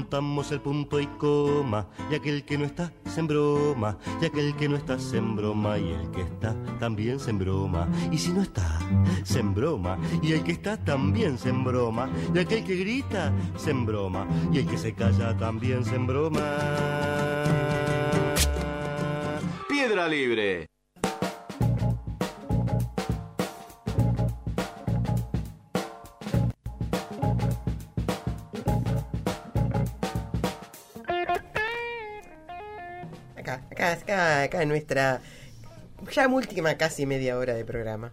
contamos el punto y coma, y aquel que no está se embroma, y aquel que no está se embroma, y el que está también se embroma, y si no está, se embroma, y el que está también se embroma, y aquel que grita se embroma, y el que se calla también se embroma. Piedra Libre. Acá en nuestra ya última casi media hora de programa.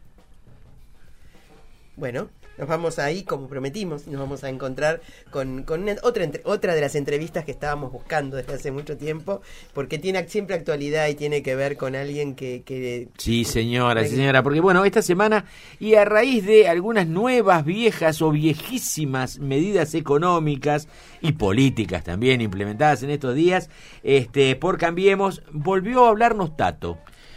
Bueno, nos vamos ahí, como prometimos, nos vamos a encontrar con otra de las entrevistas que estábamos buscando desde hace mucho tiempo, porque tiene siempre actualidad y tiene que ver con alguien que... Sí, señora, porque bueno, esta semana, y a raíz de algunas nuevas, viejas o viejísimas medidas económicas y políticas también implementadas en estos días, por Cambiemos, volvió a hablarnos Tato.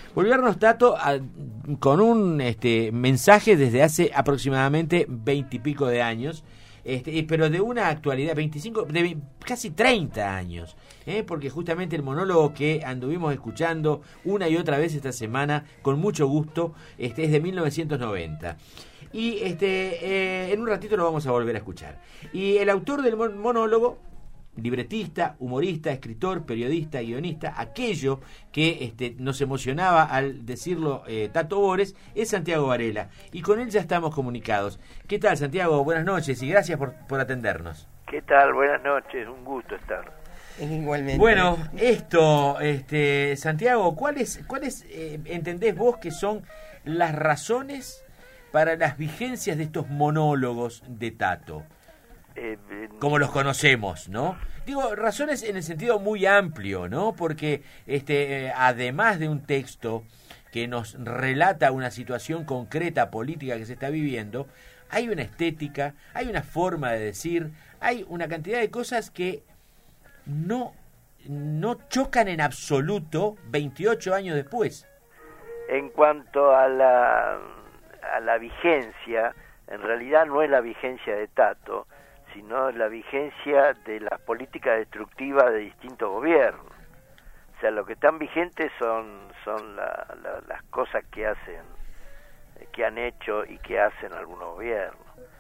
Con un mensaje desde hace aproximadamente 20 y pico de años, pero de una actualidad, 25, de casi 30 años, porque justamente el monólogo que anduvimos escuchando una y otra vez esta semana, con mucho gusto, es de 1990. Y en un ratito lo vamos a volver a escuchar. Y el autor del monólogo, libretista, humorista, escritor, periodista, guionista, aquello que nos emocionaba al decirlo Tato Bores, es Santiago Varela, y con él ya estamos comunicados. ¿Qué tal, Santiago? Buenas noches y gracias por atendernos. ¿Qué tal? Buenas noches, un gusto estar. Igualmente. Bueno, Santiago, ¿cuáles entendés vos que son las razones para las vigencias de estos monólogos de Tato? Como los conocemos, ¿no? Digo, razones en el sentido muy amplio, ¿no? Porque además de un texto que nos relata una situación concreta política que se está viviendo, hay una estética, hay una forma de decir, hay una cantidad de cosas que no chocan en absoluto 28 años después. En cuanto a la vigencia, en realidad no es la vigencia de Tato, sino la vigencia de las políticas destructivas de distintos gobiernos. O sea, lo que están vigentes son las cosas que han hecho y que hacen algunos gobiernos.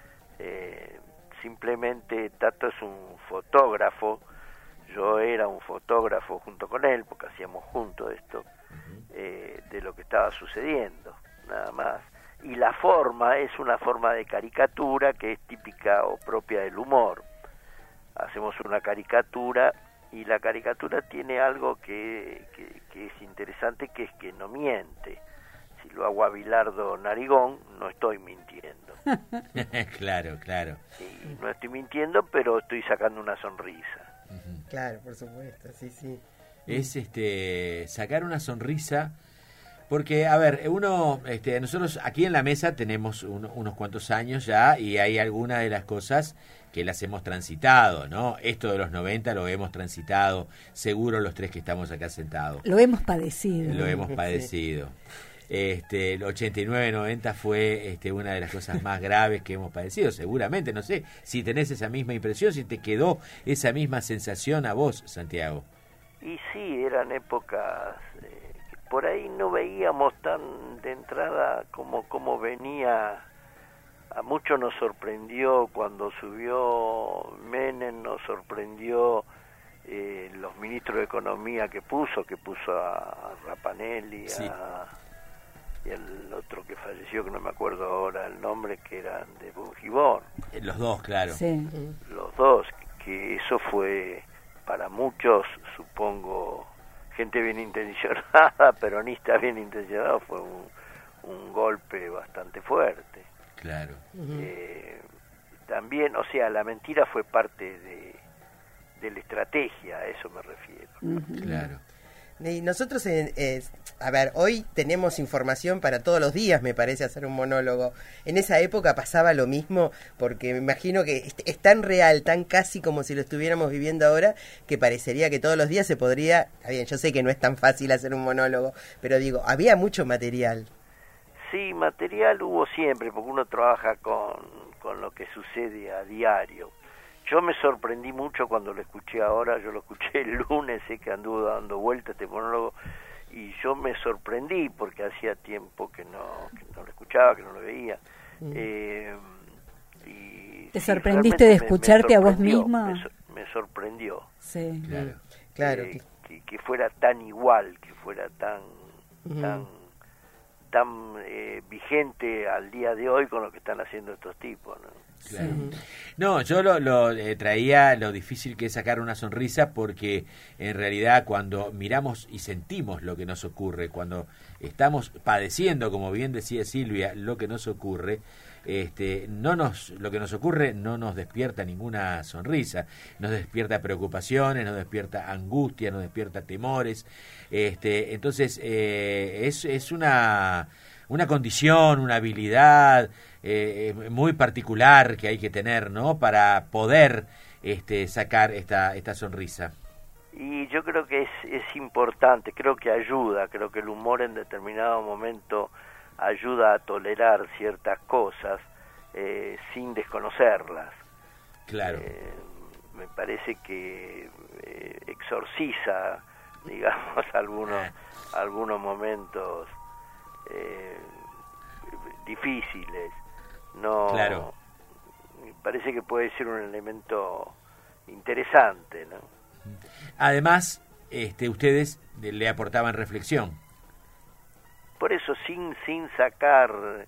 Simplemente Tato es un fotógrafo, yo era un fotógrafo junto con él, porque hacíamos juntos esto, de lo que estaba sucediendo, nada más. Y la forma es una forma de caricatura que es típica o propia del humor. Hacemos una caricatura y la caricatura tiene algo que es interesante, que es que no miente. Si lo hago a Bilardo Narigón, no estoy mintiendo. Claro. Y no estoy mintiendo, pero estoy sacando una sonrisa. Claro, por supuesto, sí. Es sacar una sonrisa. Porque, a ver, nosotros aquí en la mesa tenemos unos cuantos años ya y hay algunas de las cosas que las hemos transitado, ¿no? Esto de los 90 lo hemos transitado, seguro los tres que estamos acá sentados. Lo hemos padecido. El 89-90 fue una de las cosas más graves que hemos padecido, seguramente. No sé si tenés esa misma impresión, si te quedó esa misma sensación a vos, Santiago. Y sí, eran épocas... por ahí no veíamos tan de entrada como venía. A muchos nos sorprendió cuando subió Menem, nos sorprendió los ministros de Economía que puso a Rapanelli, sí, y el otro que falleció, que no me acuerdo ahora el nombre, que eran de Bujibón. Los dos, claro. Sí. Los dos, que eso fue para muchos, supongo... gente bien intencionada, peronista bien intencionada, fue un golpe bastante fuerte. Claro. También, o sea, la mentira fue parte de la estrategia, a eso me refiero. Claro. Y nosotros, a ver, hoy tenemos información para todos los días, me parece, hacer un monólogo. En esa época pasaba lo mismo, porque me imagino que es tan real, tan casi como si lo estuviéramos viviendo ahora, que parecería que todos los días se podría... Está bien, yo sé que no es tan fácil hacer un monólogo, pero digo, había mucho material. Sí, material hubo siempre, porque uno trabaja con lo que sucede a diario. Yo me sorprendí mucho cuando lo escuché ahora, yo lo escuché el lunes, sé que anduvo dando vueltas este monólogo, y yo me sorprendí porque hacía tiempo que no lo escuchaba, que no lo veía. Y ¿Te sí, sorprendiste de realmente escucharte a vos sorprendió, mismo? Me sorprendió. Sí. Claro. Que fuera tan igual, que fuera tan vigente al día de hoy con lo que están haciendo estos tipos, ¿no? Claro. No, yo lo traía lo difícil que es sacar una sonrisa, porque en realidad cuando miramos y sentimos lo que nos ocurre, cuando estamos padeciendo, como bien decía Silvia, lo que nos ocurre, lo que nos ocurre no nos despierta ninguna sonrisa, nos despierta preocupaciones, nos despierta angustia, nos despierta temores. Entonces es una condición, una habilidad muy particular que hay que tener, ¿no?, para poder sacar esta sonrisa. Y yo creo que es importante, creo que ayuda, creo que el humor en determinado momento ayuda a tolerar ciertas cosas sin desconocerlas. Claro. Me parece que exorciza, digamos, algunos momentos difíciles. No, claro. Me parece que puede ser un elemento interesante, ¿no? Además, ustedes le aportaban reflexión. Por eso, sin sacar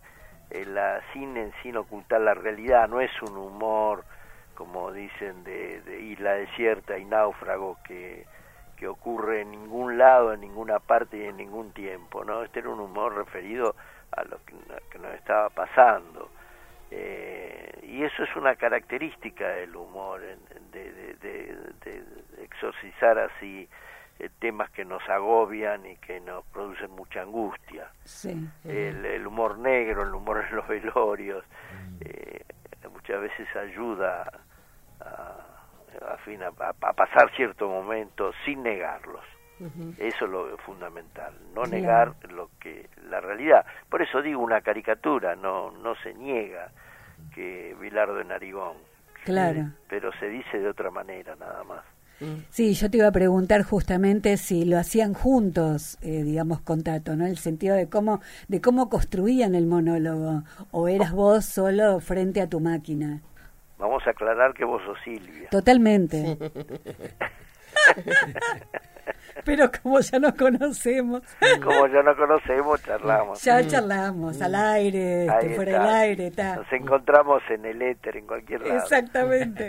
sin ocultar la realidad, no es un humor, como dicen, de isla desierta y náufrago que ocurre en ningún lado, en ninguna parte y en ningún tiempo, ¿no? Este era un humor referido a lo que nos estaba pasando. Y eso es una característica del humor, de exorcizar así temas que nos agobian y que nos producen mucha angustia. Sí. El humor negro, el humor en los velorios, muchas veces ayuda a pasar ciertos momentos sin negarlos. Eso es lo fundamental, no negar la realidad. Por eso digo, una caricatura no se niega que Bilardo es narigón, claro, pero se dice de otra manera nada más. Sí, yo te iba a preguntar justamente si lo hacían juntos, digamos, con Tato, ¿no? El sentido de cómo construían el monólogo, o eras vos solo frente a tu máquina. Vamos a aclarar que vos sos Silvia. Totalmente. Pero como ya nos conocemos. Como ya nos conocemos, charlamos. Ya charlamos, al aire, fuera del aire. Nos encontramos en el éter, en cualquier lado. Exactamente.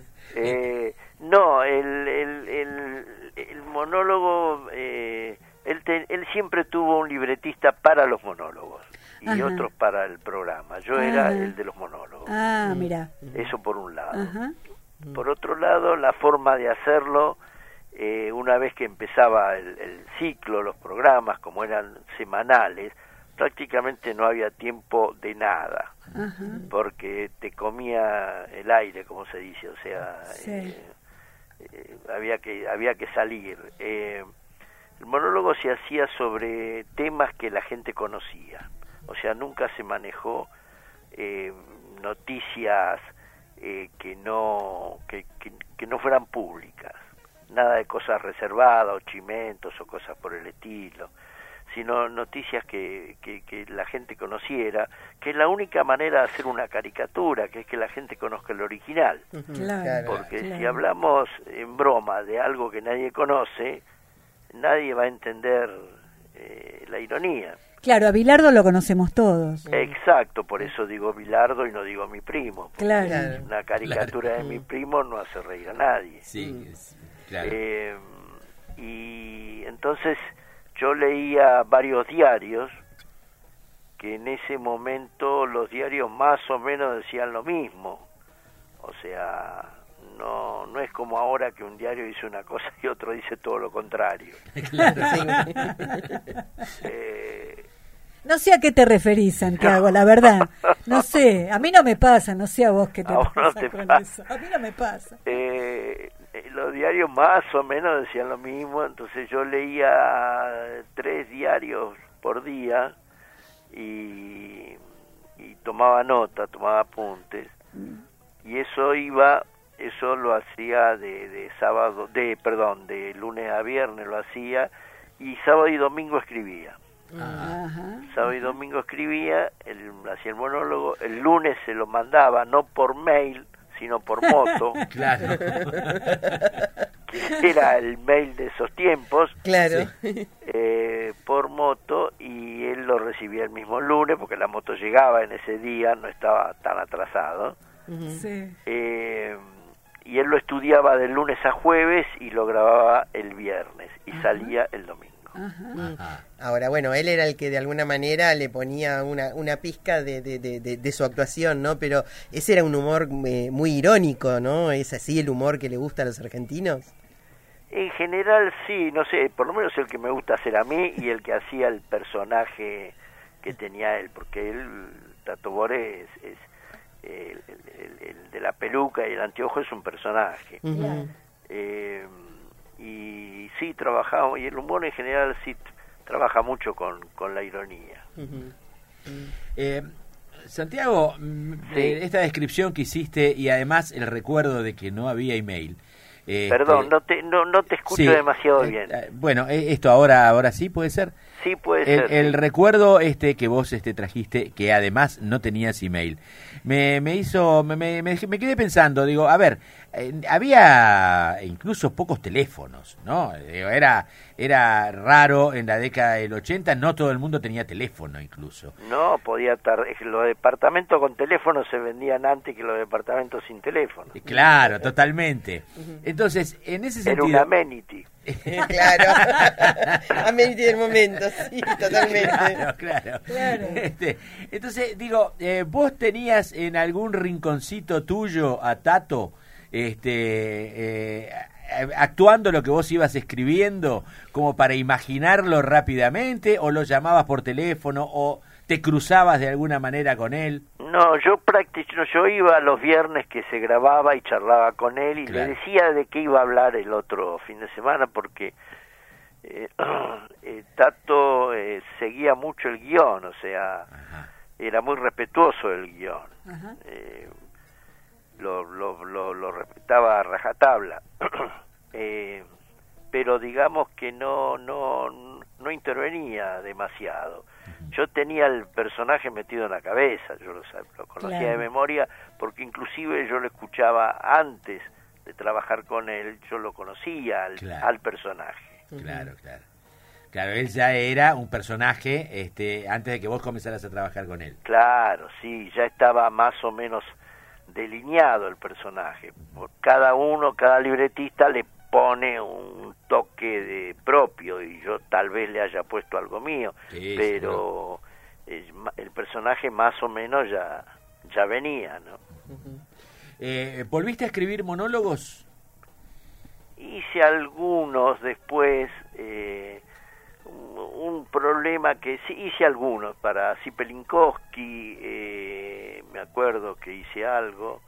No, el monólogo, él siempre tuvo un libretista para los monólogos y Ajá. otros para el programa. Yo era el de los monólogos. Ah, mira. Eso por un lado. Ajá. Por otro lado, la forma de hacerlo, una vez que empezaba el ciclo, los programas, como eran semanales, prácticamente no había tiempo de nada. Ajá. Porque te comía el aire, como se dice, o sea, Sí. había que salir. El monólogo se hacía sobre temas que la gente conocía, o sea, nunca se manejó noticias que no fueran públicas, nada de cosas reservadas o chimentos o cosas por el estilo, sino noticias que la gente conociera, que es la única manera de hacer una caricatura, que es que la gente conozca el original. Claro. Porque claro. si hablamos en broma de algo que nadie conoce, nadie va a entender la ironía. Claro, a Bilardo lo conocemos todos. Exacto, por eso digo Bilardo y no digo mi primo. Porque Claro. una caricatura de mi primo no hace reír a nadie. Sí, claro. Y entonces yo leía varios diarios que en ese momento los diarios más o menos decían lo mismo. O sea, no es como ahora que un diario dice una cosa y otro dice todo lo contrario. No sé a qué te referís, Santiago, la verdad. No sé, a mí no me pasa, no sé a vos qué te No, pasa no te con pasa. eso. A mí no me pasa. Los diarios más o menos decían lo mismo, entonces yo leía 3 diarios por día y tomaba nota, tomaba apuntes, y eso iba eso lo hacía de lunes a viernes lo hacía, y sábado y domingo escribía. Sábado y domingo escribía, hacía el monólogo, el lunes se lo mandaba, no por mail, sino por moto. Claro. Que era el mail de esos tiempos. Claro. Por moto, y él lo recibía el mismo lunes, porque la moto llegaba en ese día, no estaba tan atrasado. Sí. Y él lo estudiaba de lunes a jueves y lo grababa el viernes, y salía el domingo. Ahora, bueno, él era el que de alguna manera le ponía una pizca de su actuación, ¿no? Pero ese era un humor muy irónico, ¿no? ¿Es así el humor que le gusta a los argentinos? En general sí, no sé, por lo menos el que me gusta hacer a mí y el que hacía el personaje que tenía él, porque él, Tato Bores, es el de la peluca y el anteojo, es un personaje. Y sí trabajamos, y el humor en general sí trabaja mucho con la ironía. Santiago, esta descripción que hiciste y además el recuerdo de que no había email. Perdón, no te escucho demasiado bien. Bueno, esto ahora sí puede ser. Sí puede ser. El recuerdo que vos trajiste, que además no tenías email, me quedé pensando, digo, a ver, había incluso pocos teléfonos, ¿no? Era raro en la década del 80, no todo el mundo tenía teléfono incluso. No, podía estar, los departamentos con teléfono se vendían antes que los departamentos sin teléfono. Claro, totalmente. Entonces, en ese sentido... Era un amenity. Claro, amenity del momento, sí, totalmente. Claro. Entonces, digo, vos tenías en algún rinconcito tuyo a Tato, actuando lo que vos ibas escribiendo, como para imaginarlo rápidamente, o lo llamabas por teléfono, o te cruzabas de alguna manera con él. No, yo iba los viernes que se grababa y charlaba con él, y le decía de qué iba a hablar el otro fin de semana, porque Tato seguía mucho el guión, o sea, era muy respetuoso del guión. Lo respetaba a rajatabla. Pero digamos que no intervenía demasiado. Yo tenía el personaje metido en la cabeza, yo lo conocía de memoria, porque inclusive yo lo escuchaba antes de trabajar con él, yo lo conocía al personaje. Claro, él ya era un personaje antes de que vos comenzaras a trabajar con él. Claro, sí, ya estaba más o menos delineado el personaje. Por cada libretista le pone un toque propio, y yo tal vez le haya puesto algo mío, pero el personaje más o menos ya venía, ¿no? ¿Volviste a escribir monólogos? Hice algunos después, un problema que sí, hice algunos para Cipelinkowski, me acuerdo que hice algo,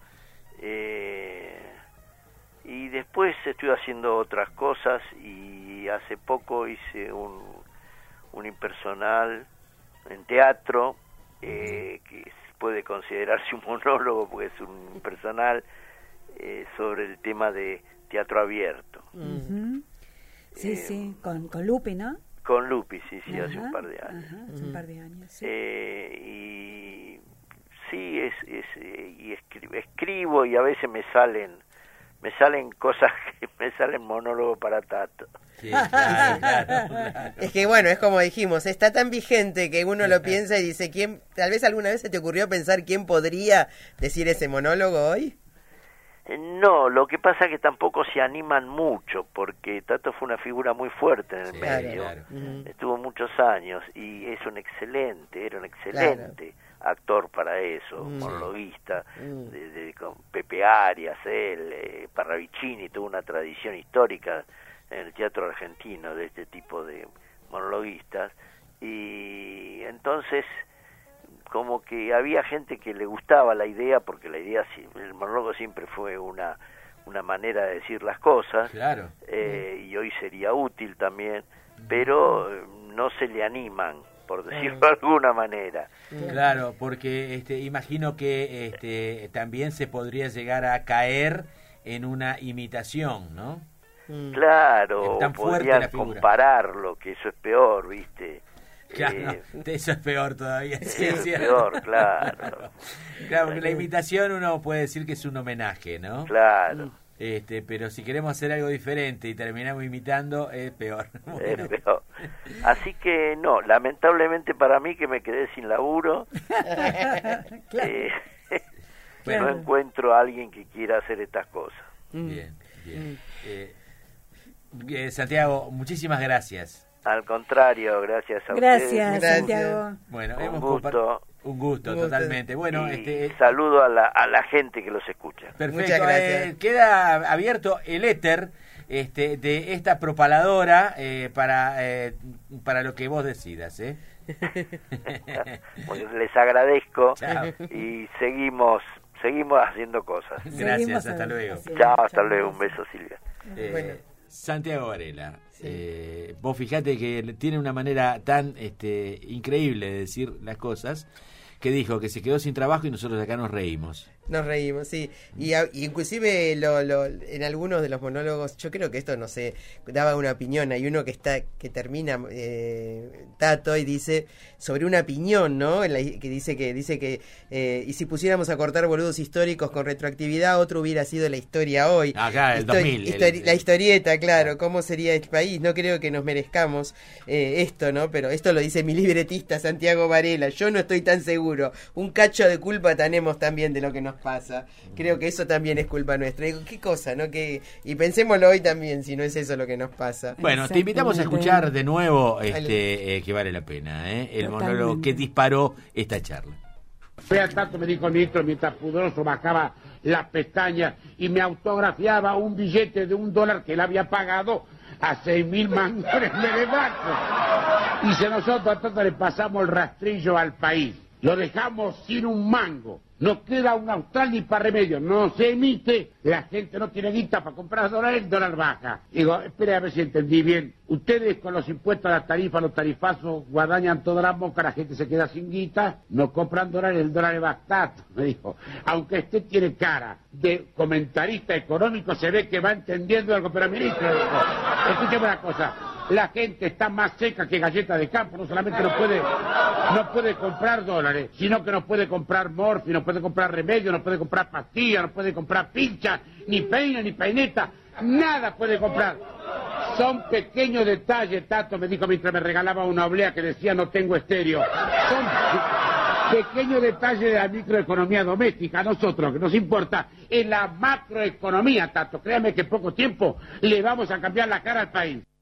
y después estuve haciendo otras cosas, y hace poco hice un impersonal en teatro, que puede considerarse un monólogo porque es un impersonal, sobre el tema de teatro abierto. Sí, con Lupi, ¿no? Con Lupi, sí, hace un par de años. Hace un par de años, sí. Y sí, escribo, y a veces me salen cosas que me salen monólogos para Tato. Sí, claro. Es que bueno, es como dijimos, está tan vigente que uno lo piensa y dice, tal vez alguna vez se te ocurrió pensar quién podría decir ese monólogo hoy. No, lo que pasa es que tampoco se animan mucho, porque Tato fue una figura muy fuerte en el medio. Estuvo muchos años, y era un excelente actor para eso, monologuista, con Pepe Arias, él, Parravicini, tuvo una tradición histórica en el teatro argentino de este tipo de monologuistas, y entonces como que había gente que le gustaba la idea, porque el monólogo siempre fue una manera de decir las cosas, y hoy sería útil también, pero no se le animan, por decirlo de alguna manera. Claro, porque imagino que también se podría llegar a caer en una imitación, ¿no? Claro, Es tan fuerte podrían la figura. compararlo, que eso es peor, ¿viste? Claro, eso es peor todavía. Sí, Es es cierto. peor, claro. Claro, porque la imitación uno puede decir que es un homenaje, ¿no? Claro, Pero si queremos hacer algo diferente y terminamos imitando, es peor. Bueno. es peor. Así que no, lamentablemente para mí que me quedé sin laburo, no encuentro a alguien que quiera hacer estas cosas. Bien, bien. Santiago, muchísimas gracias. Al contrario, gracias a Gracias, ustedes. Santiago. Bueno, Un hemos gusto. un gusto, totalmente. Bueno, Y saludo a la gente que los escucha. perfecto. Muchas gracias. Queda abierto el éter de esta propaladora para lo que vos decidas, ¿eh? Bueno, les agradezco. Chao. Y seguimos haciendo cosas. Gracias, Seguimos hasta luego. haciendo. Chao, hasta Chao. luego. Un beso, Silvia. Bueno. Santiago Varela, vos fijate que tiene una manera tan increíble de decir las cosas, que dijo que se quedó sin trabajo y nosotros acá nos reímos. Nos reímos, sí. Y inclusive en algunos de los monólogos, yo creo que esto, no sé, daba una opinión. Hay uno que termina Tato y dice sobre una opinión, ¿no? Que dice que y si pusiéramos a cortar boludos históricos con retroactividad, otro hubiera sido la historia hoy. Acá, el 2000. La historieta, claro. ¿Cómo sería el país? No creo que nos merezcamos esto, ¿no? Pero esto lo dice mi libretista Santiago Varela. Yo no estoy tan seguro. Un cacho de culpa tenemos también de lo que nos pasa. Creo que eso también es culpa nuestra. Digo, qué cosa, ¿no? Y pensémoslo hoy también, si no es eso lo que nos pasa. Bueno, te invitamos a escuchar de nuevo que vale la pena, el monólogo que disparó esta charla. Vea, tanto me dijo el ministro mientras pudoroso bajaba las pestañas y me autografiaba un billete de $1 que él había pagado a 6.000 mangos de banco. Y si nosotros a todos le pasamos el rastrillo al país, lo dejamos sin un mango, no queda un austral ni para remedio, no se emite, la gente no tiene guita para comprar dólares, el dólar baja. Digo, espere a ver si entendí bien. Ustedes con los impuestos a la tarifa, los tarifazos, guadañan toda la boca, la gente se queda sin guita, no compran dólares, el dólar es bastante, me dijo. Aunque usted tiene cara de comentarista económico, se ve que va entendiendo algo, pero ministro, dijo, escúcheme una cosa. La gente está más seca que galleta de campo, no solamente no puede comprar dólares, sino que no puede comprar morfi, no puede comprar remedio, no puede comprar pastillas, no puede comprar pinchas, ni peina, ni peineta, nada puede comprar. Son pequeños detalles, Tato me dijo mientras me regalaba una oblea que decía no tengo estéreo. Son pequeños detalles de la microeconomía doméstica. A nosotros lo que nos importa es la macroeconomía, Tato. Créame que en poco tiempo le vamos a cambiar la cara al país.